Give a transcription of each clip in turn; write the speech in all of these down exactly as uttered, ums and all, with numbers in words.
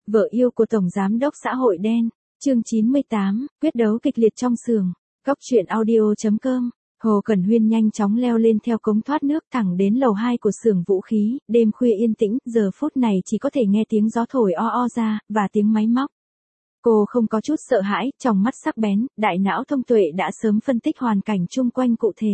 Vợ yêu của Tổng Giám đốc xã hội đen. Chương chín mươi tám, quyết đấu kịch liệt trong xưởng. Cóc truyện audio chấm com. Hồ Cẩn Huyên nhanh chóng leo lên theo cống thoát nước thẳng đến lầu hai của xưởng vũ khí, đêm khuya yên tĩnh, giờ phút này chỉ có thể nghe tiếng gió thổi o o ra, và tiếng máy móc. Cô không có chút sợ hãi, trong mắt sắc bén, đại não thông tuệ đã sớm phân tích hoàn cảnh chung quanh cụ thể.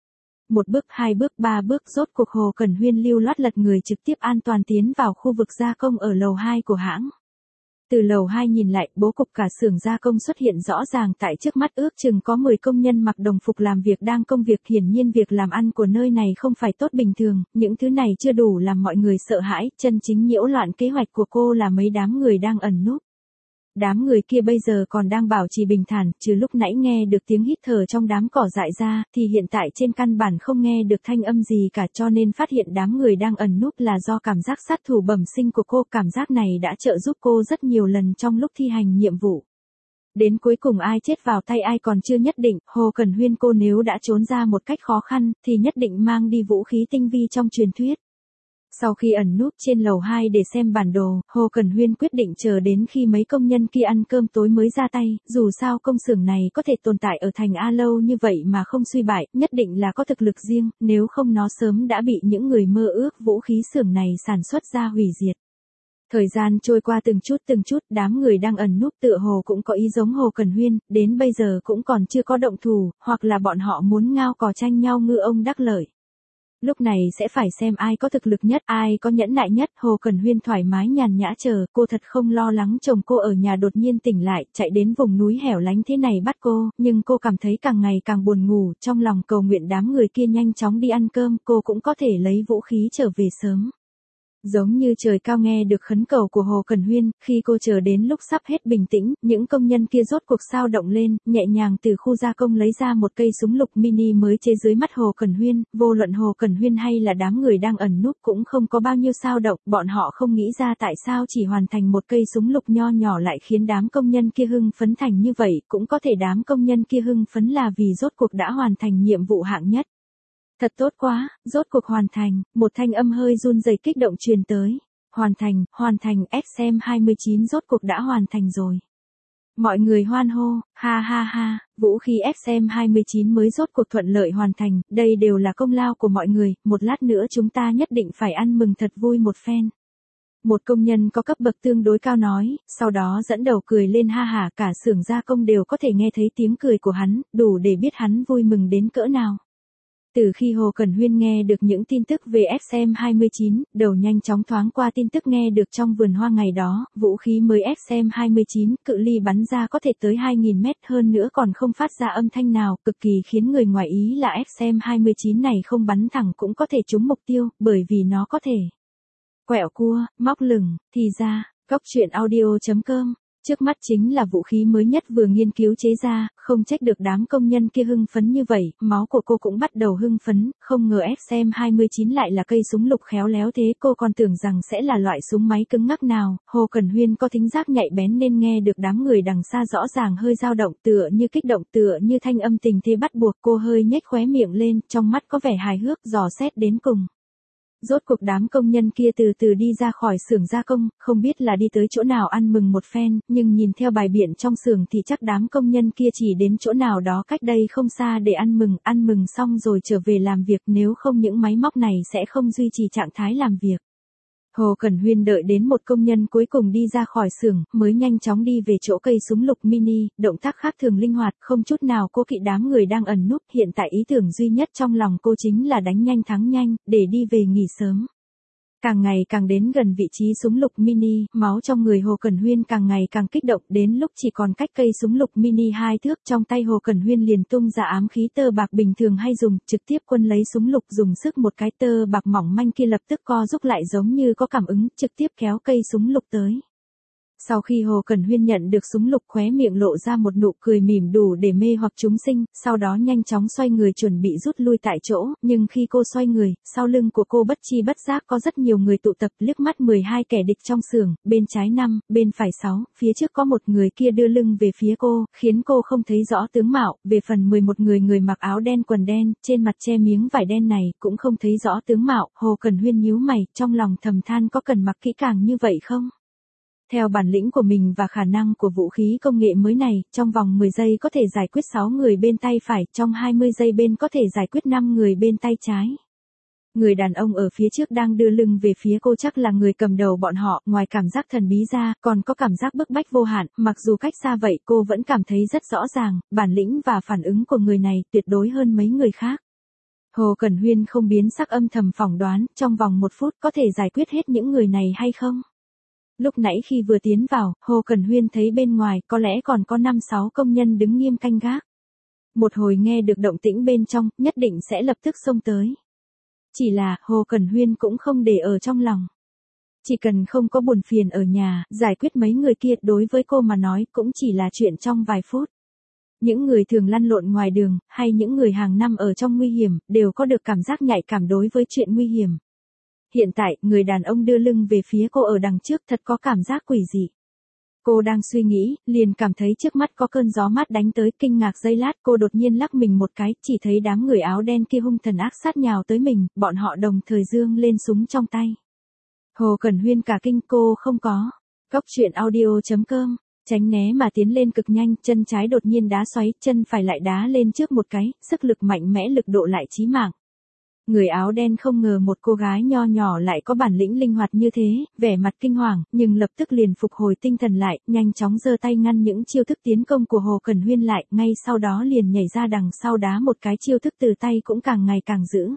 Một bước, hai bước, ba bước, rốt cuộc Hồ Cẩn Huyên lưu loát lật người trực tiếp an toàn tiến vào khu vực gia công ở lầu hai của hãng. Từ lầu hai nhìn lại, bố cục cả xưởng gia công xuất hiện rõ ràng tại trước mắt, ước chừng có mười công nhân mặc đồng phục làm việc đang công việc, hiển nhiên việc làm ăn của nơi này không phải tốt bình thường, những thứ này chưa đủ làm mọi người sợ hãi, chân chính nhiễu loạn kế hoạch của cô là mấy đám người đang ẩn núp. Đám người kia bây giờ còn đang bảo trì bình thản, trừ lúc nãy nghe được tiếng hít thở trong đám cỏ dại ra, thì hiện tại trên căn bản không nghe được thanh âm gì cả, cho nên phát hiện đám người đang ẩn núp là do cảm giác sát thủ bẩm sinh của cô. Cảm giác này đã trợ giúp cô rất nhiều lần trong lúc thi hành nhiệm vụ. Đến cuối cùng ai chết vào tay ai còn chưa nhất định, Hồ Cẩn Huyên cô nếu đã trốn ra một cách khó khăn, thì nhất định mang đi vũ khí tinh vi trong truyền thuyết. Sau khi ẩn núp trên lầu hai để xem bản đồ, Hồ Cẩn Huyên quyết định chờ đến khi mấy công nhân kia ăn cơm tối mới ra tay, dù sao công xưởng này có thể tồn tại ở thành A lâu như vậy mà không suy bại, nhất định là có thực lực riêng, nếu không nó sớm đã bị những người mơ ước vũ khí xưởng này sản xuất ra hủy diệt. Thời gian trôi qua từng chút từng chút, đám người đang ẩn núp tựa hồ cũng có ý giống Hồ Cẩn Huyên, đến bây giờ cũng còn chưa có động thủ, hoặc là bọn họ muốn ngao cò tranh nhau ngư ông đắc lợi. Lúc này sẽ phải xem ai có thực lực nhất, ai có nhẫn nại nhất. Hồ Cẩn Huyên thoải mái nhàn nhã chờ, cô thật không lo lắng chồng cô ở nhà đột nhiên tỉnh lại, chạy đến vùng núi hẻo lánh thế này bắt cô, nhưng cô cảm thấy càng ngày càng buồn ngủ, trong lòng cầu nguyện đám người kia nhanh chóng đi ăn cơm, cô cũng có thể lấy vũ khí trở về sớm. Giống như trời cao nghe được khấn cầu của Hồ Cẩn Huyên, khi cô chờ đến lúc sắp hết bình tĩnh, những công nhân kia rốt cuộc sao động lên, nhẹ nhàng từ khu gia công lấy ra một cây súng lục mini mới chế dưới mắt Hồ Cẩn Huyên, vô luận Hồ Cẩn Huyên hay là đám người đang ẩn núp cũng không có bao nhiêu sao động, bọn họ không nghĩ ra tại sao chỉ hoàn thành một cây súng lục nho nhỏ lại khiến đám công nhân kia hưng phấn thành như vậy, cũng có thể đám công nhân kia hưng phấn là vì rốt cuộc đã hoàn thành nhiệm vụ hạng nhất. Thật tốt quá, rốt cuộc hoàn thành, một thanh âm hơi run rẩy kích động truyền tới. Hoàn thành, hoàn thành, ét em hai mươi chín rốt cuộc đã hoàn thành rồi. Mọi người hoan hô, ha ha ha, vũ khí ét em hai mươi chín mới rốt cuộc thuận lợi hoàn thành, đây đều là công lao của mọi người, một lát nữa chúng ta nhất định phải ăn mừng thật vui một phen. Một công nhân có cấp bậc tương đối cao nói, sau đó dẫn đầu cười lên ha hả, cả xưởng gia công đều có thể nghe thấy tiếng cười của hắn, đủ để biết hắn vui mừng đến cỡ nào. Từ khi Hồ Cẩn Huyên nghe được những tin tức về ét em hai mươi chín, đầu nhanh chóng thoáng qua tin tức nghe được trong vườn hoa ngày đó, vũ khí mới ét em hai mươi chín, cự ly bắn ra có thể tới hai nghìn mét, hơn nữa còn không phát ra âm thanh nào, cực kỳ khiến người ngoài ý là ét em hai mươi chín này không bắn thẳng cũng có thể trúng mục tiêu, bởi vì nó có thể quẹo cua, móc lửng, thì ra, cóc truyện audio chấm com. Trước mắt chính là vũ khí mới nhất vừa nghiên cứu chế ra, không trách được đám công nhân kia hưng phấn như vậy, máu của cô cũng bắt đầu hưng phấn, không ngờ ét em hai mươi chín lại là cây súng lục khéo léo thế, cô còn tưởng rằng sẽ là loại súng máy cứng ngắc nào. Hồ Cẩn Huyên có thính giác nhạy bén nên nghe được đám người đằng xa rõ ràng hơi dao động, tựa như kích động, tựa như thanh âm tình thế bắt buộc, cô hơi nhếch khóe miệng lên, trong mắt có vẻ hài hước, dò xét đến cùng. Rốt cuộc đám công nhân kia từ từ đi ra khỏi xưởng gia công, không biết là đi tới chỗ nào ăn mừng một phen, nhưng nhìn theo bài biện trong xưởng thì chắc đám công nhân kia chỉ đến chỗ nào đó cách đây không xa để ăn mừng, ăn mừng xong rồi trở về làm việc, nếu không những máy móc này sẽ không duy trì trạng thái làm việc. Hồ Cẩn Huyên đợi đến một công nhân cuối cùng đi ra khỏi xưởng, mới nhanh chóng đi về chỗ cây súng lục mini, động tác khác thường linh hoạt, không chút nào cố kỵ đám người đang ẩn núp, hiện tại ý tưởng duy nhất trong lòng cô chính là đánh nhanh thắng nhanh, để đi về nghỉ sớm. Càng ngày càng đến gần vị trí súng lục mini, máu trong người Hồ Cẩn Huyên càng ngày càng kích động, đến lúc chỉ còn cách cây súng lục mini hai thước, trong tay Hồ Cẩn Huyên liền tung ra ám khí tơ bạc bình thường hay dùng, trực tiếp quân lấy súng lục dùng sức một cái, tơ bạc mỏng manh kia lập tức co rút lại giống như có cảm ứng, trực tiếp kéo cây súng lục tới. Sau khi Hồ Cẩn Huyên nhận được súng lục, khóe miệng lộ ra một nụ cười mỉm đủ để mê hoặc chúng sinh, sau đó nhanh chóng xoay người chuẩn bị rút lui tại chỗ, nhưng khi cô xoay người, sau lưng của cô bất chi bất giác có rất nhiều người tụ tập, liếc mắt mười hai kẻ địch trong xưởng, bên trái năm, bên phải sáu, phía trước có một người kia đưa lưng về phía cô, khiến cô không thấy rõ tướng mạo, về phần mười một người người mặc áo đen quần đen, trên mặt che miếng vải đen này, cũng không thấy rõ tướng mạo. Hồ Cẩn Huyên nhíu mày, trong lòng thầm than có cần mặc kỹ càng như vậy không? Theo bản lĩnh của mình và khả năng của vũ khí công nghệ mới này, trong vòng mười giây có thể giải quyết sáu người bên tay phải, trong hai mươi giây bên có thể giải quyết năm người bên tay trái. Người đàn ông ở phía trước đang đưa lưng về phía cô chắc là người cầm đầu bọn họ, ngoài cảm giác thần bí ra, còn có cảm giác bức bách vô hạn, mặc dù cách xa vậy cô vẫn cảm thấy rất rõ ràng, bản lĩnh và phản ứng của người này tuyệt đối hơn mấy người khác. Hồ Cẩn Huyên không biến sắc, âm thầm phỏng đoán, trong vòng một phút có thể giải quyết hết những người này hay không? Lúc nãy khi vừa tiến vào, Hồ Cẩn Huyên thấy bên ngoài có lẽ còn có năm sáu công nhân đứng nghiêm canh gác. Một hồi nghe được động tĩnh bên trong, nhất định sẽ lập tức xông tới. Chỉ là, Hồ Cẩn Huyên cũng không để ở trong lòng. Chỉ cần không có buồn phiền ở nhà, giải quyết mấy người kia đối với cô mà nói cũng chỉ là chuyện trong vài phút. Những người thường lăn lộn ngoài đường, hay những người hàng năm ở trong nguy hiểm, đều có được cảm giác nhạy cảm đối với chuyện nguy hiểm. Hiện tại, người đàn ông đưa lưng về phía cô ở đằng trước thật có cảm giác quỷ dị. Cô đang suy nghĩ, liền cảm thấy trước mắt có cơn gió mát đánh tới, kinh ngạc giây lát cô đột nhiên lắc mình một cái, chỉ thấy đám người áo đen kia hung thần ác sát nhào tới mình, bọn họ đồng thời giương lên súng trong tay. Hồ Cẩn Huyên cả kinh, cô không có. Cóc truyện audio chấm com, tránh né mà tiến lên cực nhanh, chân trái đột nhiên đá xoáy, chân phải lại đá lên trước một cái, sức lực mạnh mẽ, lực độ lại chí mạng. Người áo đen không ngờ một cô gái nho nhỏ lại có bản lĩnh linh hoạt như thế, vẻ mặt kinh hoàng, nhưng lập tức liền phục hồi tinh thần lại, nhanh chóng giơ tay ngăn những chiêu thức tiến công của Hồ Cẩn Huyên lại, ngay sau đó liền nhảy ra đằng sau đá một cái, chiêu thức từ tay cũng càng ngày càng dữ.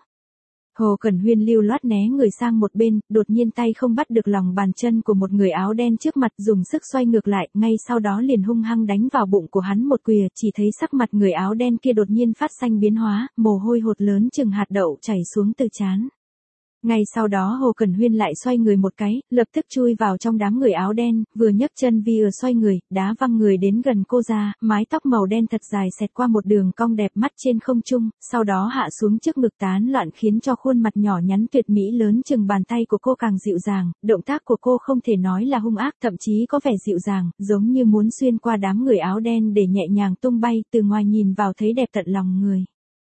Hồ Cẩn Huyên lưu loát né người sang một bên, đột nhiên tay không bắt được lòng bàn chân của một người áo đen trước mặt, dùng sức xoay ngược lại, ngay sau đó liền hung hăng đánh vào bụng của hắn một quìa, chỉ thấy sắc mặt người áo đen kia đột nhiên phát xanh biến hóa, mồ hôi hột lớn chừng hạt đậu chảy xuống từ trán. Ngay sau đó Hồ Cẩn Huyên lại xoay người một cái, lập tức chui vào trong đám người áo đen, vừa nhấc chân vi ở xoay người, đá văng người đến gần cô ra, mái tóc màu đen thật dài xẹt qua một đường cong đẹp mắt trên không trung, sau đó hạ xuống trước ngực tán loạn khiến cho khuôn mặt nhỏ nhắn tuyệt mỹ lớn chừng bàn tay của cô càng dịu dàng, động tác của cô không thể nói là hung ác, thậm chí có vẻ dịu dàng, giống như muốn xuyên qua đám người áo đen để nhẹ nhàng tung bay, từ ngoài nhìn vào thấy đẹp tận lòng người.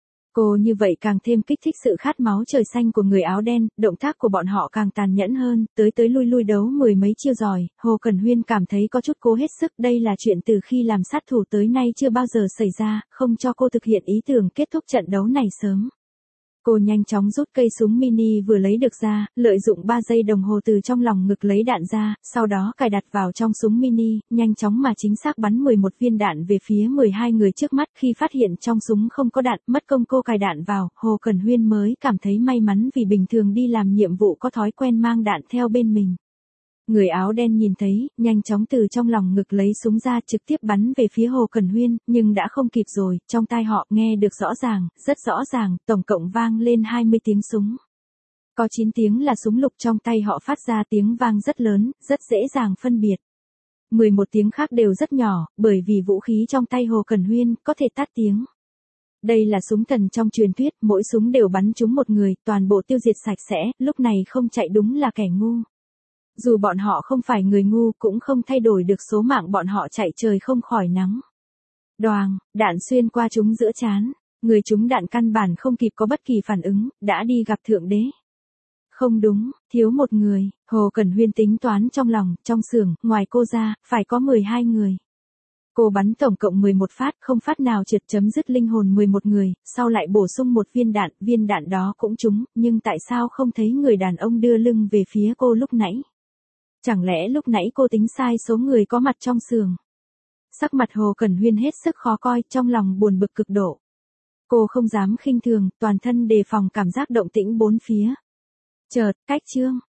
Cô như vậy càng thêm kích thích sự khát máu trời xanh của người áo đen, động tác của bọn họ càng tàn nhẫn hơn, tới tới lui lui đấu mười mấy chiêu giỏi, Hồ Cẩn Huyên cảm thấy có chút cố hết sức, đây là chuyện từ khi làm sát thủ tới nay chưa bao giờ xảy ra, không cho cô thực hiện ý tưởng kết thúc trận đấu này sớm. Cô nhanh chóng rút cây súng mini vừa lấy được ra, lợi dụng ba giây đồng hồ từ trong lòng ngực lấy đạn ra, sau đó cài đặt vào trong súng mini, nhanh chóng mà chính xác bắn mười một viên đạn về phía mười hai người trước mắt. Khi phát hiện trong súng không có đạn, mất công cô cài đạn vào, Hồ Cẩn Huyên mới cảm thấy may mắn vì bình thường đi làm nhiệm vụ có thói quen mang đạn theo bên mình. Người áo đen nhìn thấy, nhanh chóng từ trong lòng ngực lấy súng ra trực tiếp bắn về phía Hồ Cẩn Huyên, nhưng đã không kịp rồi, trong tai họ nghe được rõ ràng, rất rõ ràng, tổng cộng vang lên hai mươi tiếng súng. Có chín tiếng là súng lục trong tay họ phát ra tiếng vang rất lớn, rất dễ dàng phân biệt. mười một tiếng khác đều rất nhỏ, bởi vì vũ khí trong tay Hồ Cẩn Huyên có thể tắt tiếng. Đây là súng thần trong truyền thuyết, mỗi súng đều bắn trúng một người, toàn bộ tiêu diệt sạch sẽ, lúc này không chạy đúng là kẻ ngu. Dù bọn họ không phải người ngu cũng không thay đổi được số mạng bọn họ chạy trời không khỏi nắng. Đoàng, đạn xuyên qua chúng giữa trán, người chúng đạn căn bản không kịp có bất kỳ phản ứng, đã đi gặp Thượng Đế. Không đúng, thiếu một người, Hồ Cẩn Huyên tính toán trong lòng, trong xưởng, ngoài cô ra, phải có mười hai người. Cô bắn tổng cộng mười một phát, không phát nào trượt, chấm dứt linh hồn mười một người, sau lại bổ sung một viên đạn, viên đạn đó cũng trúng, nhưng tại sao không thấy người đàn ông đưa lưng về phía cô lúc nãy? Chẳng lẽ lúc nãy cô tính sai số người có mặt trong xưởng? Sắc mặt Hồ Cẩn Huyên hết sức khó coi, trong lòng buồn bực cực độ. Cô không dám khinh thường, toàn thân đề phòng cảm giác động tĩnh bốn phía. Chợt, cách chương,